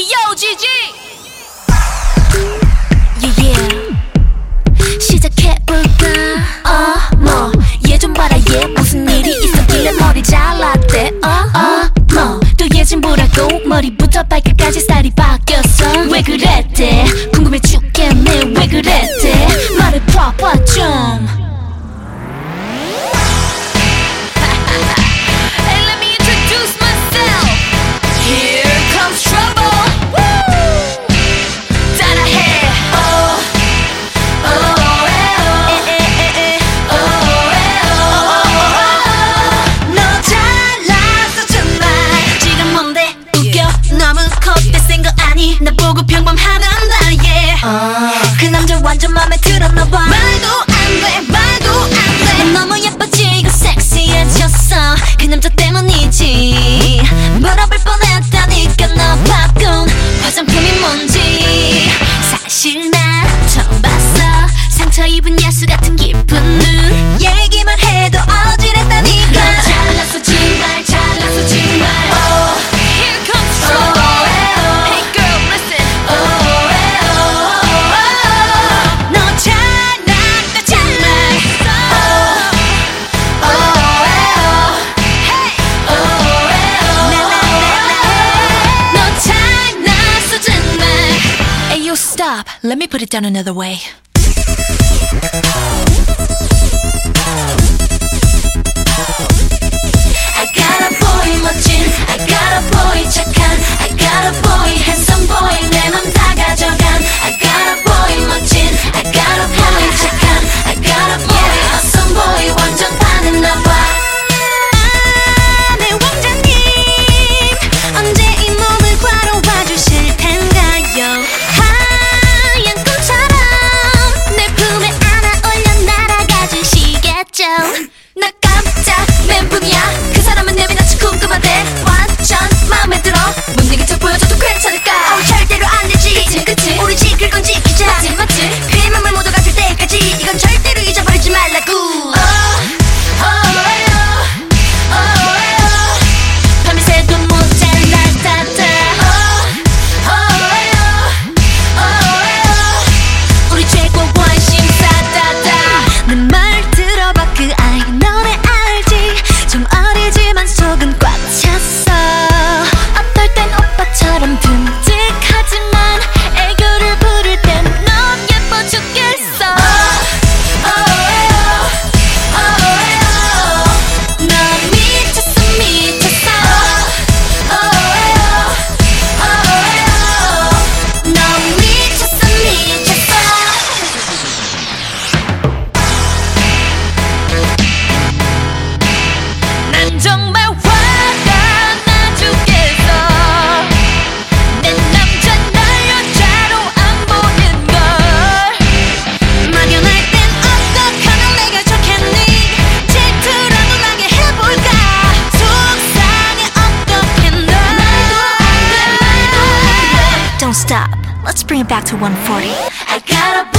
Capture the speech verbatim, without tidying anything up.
Yo, G G. Yeah, yeah. 시작해볼까? 어머, 얘 좀 봐라 얘 무슨 일이 있었길래 머리 잘랐대. 어머, 또 얘 좀 보라고 머리부터 발끝까지 스타일이 바뀌었어. 왜 그랬대? 궁금해 죽겠네. 왜 그랬대? 말을 봐봐 좀. 나 보고 평범하단다 yeah. uh. 그 남자 완전 맘에 들었나봐. 말도 안돼 말도 안돼. 난 너무 예뻐지고 섹시해졌어. 그 남자 때문이지. 물어볼 뻔했다니까 너 바꾼 화장품이 뭔지. 사실 나 처음 봤어. 상처 입은 야수 같은 기분은 얘기만 해도 어지럽다니까. 나 잘났어 정말 잘났어 정말. oh. Here comes trouble. Stop. Let me put it down another way. I got a boy 멋진, I got a boy 착한, I got a boy handsome boy 내 맘 다 가져간. I got a boy 멋진, I got a boy 착한, I got a boy awesome boy 완전 반했나봐. 나 깜짝 멘붕이야. 그 사람은 내비 낯이 궁금한데 완전 마음에 들어. 못 이긴 척 보여줘도 괜찮을까? 어, 절대로 안 되지. 그치 그치 우리 지킬 건 지키자. 맞지 맞지 그 맘을 모두 가질 때까지 이건 절대로 잊어버리지 말라고. oh, oh, oh, oh, oh. 밤새도 모자랄 따다. oh, oh, oh, oh. 우리 최고 원심 사다다. 내 말 들어봐 그 아이 너네 알지. 좀 어리지만 속은 꽉 찼어. 어떨 땐 오빠처럼 듬직하지만 애교를 부릴 땐 넌 예뻐 죽겠어. oh, oh, oh, oh, oh. 넌 미쳤어 미쳤어. oh, oh, oh, oh. 넌 미쳤어 미쳤어. 난 정말 화가 나 죽겠어. 내 남자 날 여자로 안 보는 걸. 막연할 땐 어떡하면 내가 좋겠니. 질투라도 나게 해볼까. 속상해 어떡해 너. Don't stop. Let's bring it back to one forty. I got a